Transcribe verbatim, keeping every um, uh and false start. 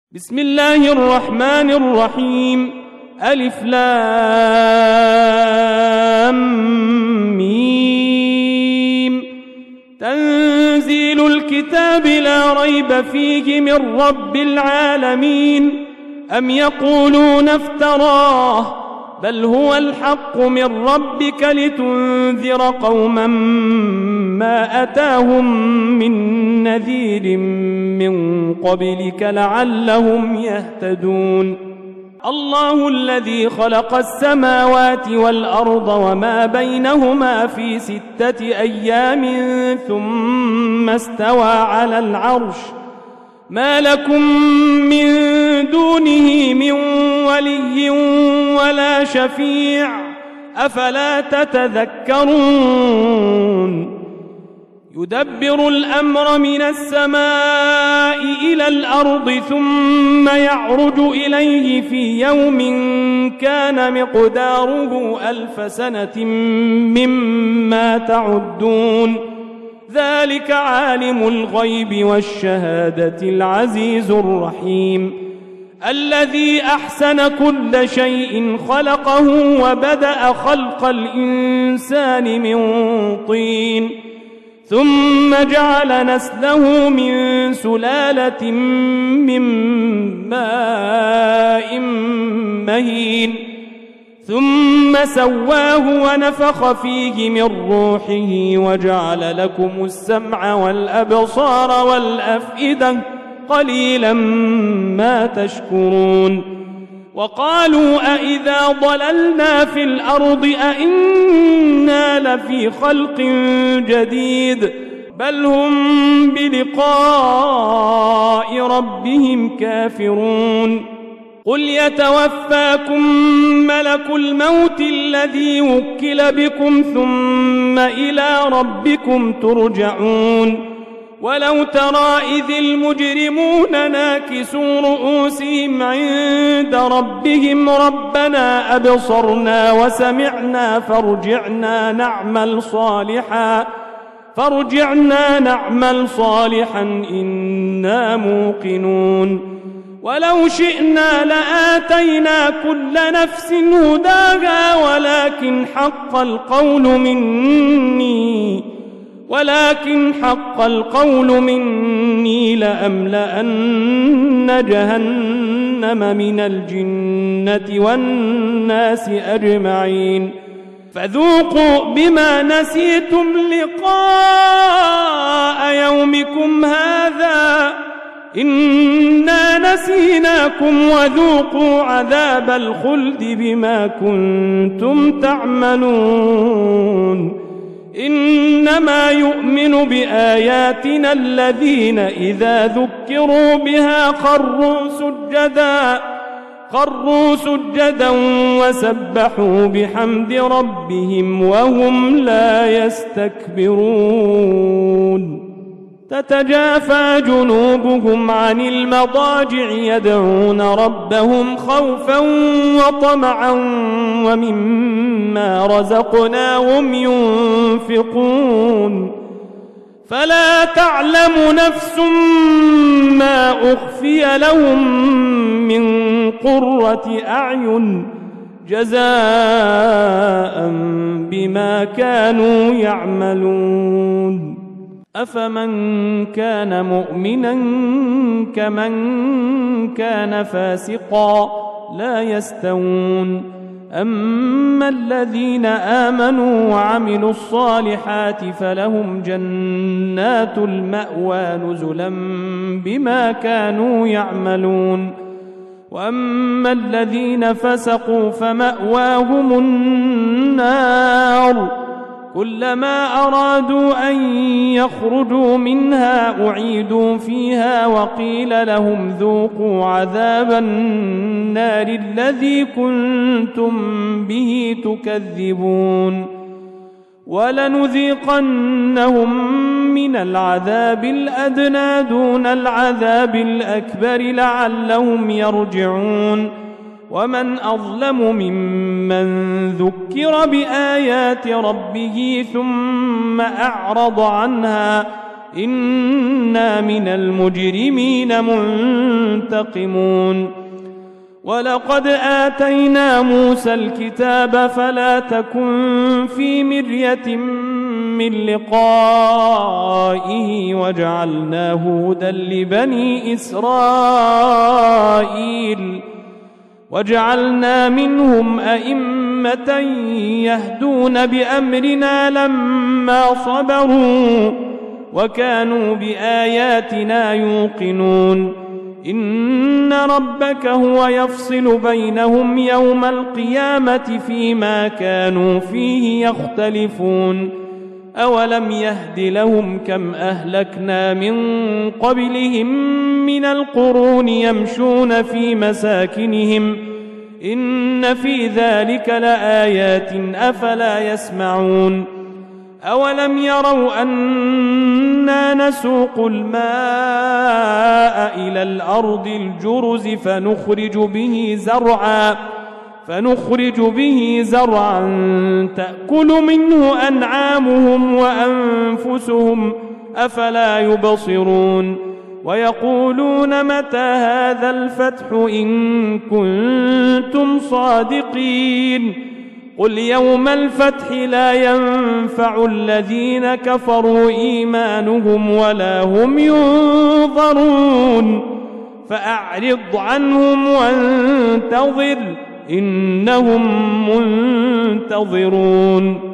بسم الله الرحمن الرحيم. ألف لام ميم. تنزيل الكتاب لا ريب فيه من رب العالمين. أم يقولون افتراه بل هو الحق من ربك لتنذر قوما ما أتاهم من نذير من قبلك لعلهم يهتدون. الله الذي خلق السماوات والأرض وما بينهما في ستة أيام ثم استوى على العرش. ما لكم من دونه من ولي ولا شفيع أفلا تتذكرون. يدبر الأمر من السماء إلى الأرض ثم يعرج إليه في يوم كان مقداره ألف سنة مما تعدون. ذلك عالم الغيب والشهادة العزيز الرحيم. الذي أحسن كل شيء خلقه وبدأ خلق الإنسان من طين ثم جعل نسله من سلالة من ماء مهين ثم سواه ونفخ فيه من روحه وجعل لكم السمع والأبصار والأفئدة قليلا ما تشكرون. وقالوا أئذا ضللنا في الأرض أئنا لفي خلق جديد بل هم بلقاء ربهم كافرون. قل يتوفاكم ملك الموت الذي وكل بكم ثم إلى ربكم ترجعون. ولو ترى إذ المجرمون ناكسوا رؤوسهم عند ربهم ربنا أبصرنا وسمعنا فارجعنا نعمل صالحا فارجعنا نعمل صالحا إنا موقنون. ولو شئنا لآتينا كل نفس هداها ولكن حق القول مني ولكن حق القول مني لأملأن جهنم من الجنة والناس أجمعين. فذوقوا بما نسيتم لقاء يومكم هذا إنا نسيناكم وذوقوا عذاب الخلد بما كنتم تعملون. إنما يؤمن بآياتنا الذين إذا ذكروا بها خروا سجدا خروا سجدا وسبحوا بحمد ربهم وهم لا يستكبرون. تتجافى جنوبهم عن المضاجع يدعون ربهم خوفا وطمعا ومما رزقناهم ينفقون. فلا تعلم نفس ما أخفي لهم من قرة أعين جزاء بما كانوا يعملون. أفمن كان مؤمنا كمن كان فاسقا لا يستوون. أما الذين آمنوا وعملوا الصالحات فلهم جنات المأوى نزلا بما كانوا يعملون. وأما الذين فسقوا فمأواهم النار كلما أرادوا أن يخرجوا منها أعيدوا فيها وقيل لهم ذوقوا عذاب النار الذي كنتم به تكذبون. ولنذيقنهم من العذاب الأدنى دون العذاب الأكبر لعلهم يرجعون. ومن أظلم ممن ذكر بآيات ربه ثم أعرض عنها إنا من المجرمين منتقمون ولقد آتينا موسى الكتاب فلا تكن في مرية من لقائه وجعلناه هدى لبني إسرائيل وجعلنا منهم أئمة يهدون بأمرنا لما صبروا وكانوا بآياتنا يوقنون إن ربك هو يفصل بينهم يوم القيامة فيما كانوا فيه يختلفون أولم يهد لهم كم أهلكنا من قبلهم من القرون يمشون في مساكنهم إن في ذلك لآيات أفلا يسمعون أولم يروا أنا نسوق الماء إلى الأرض الجرز فنخرج به زرعا فنخرج به زرعا تأكل منه أنعامهم وأنفسهم أفلا يبصرون ويقولون متى هذا الفتح إن كنتم صادقين قل يوم الفتح لا ينفع الذين كفروا إيمانهم ولا هم ينظرون فأعرض عنهم وانتظر إنهم منتظرون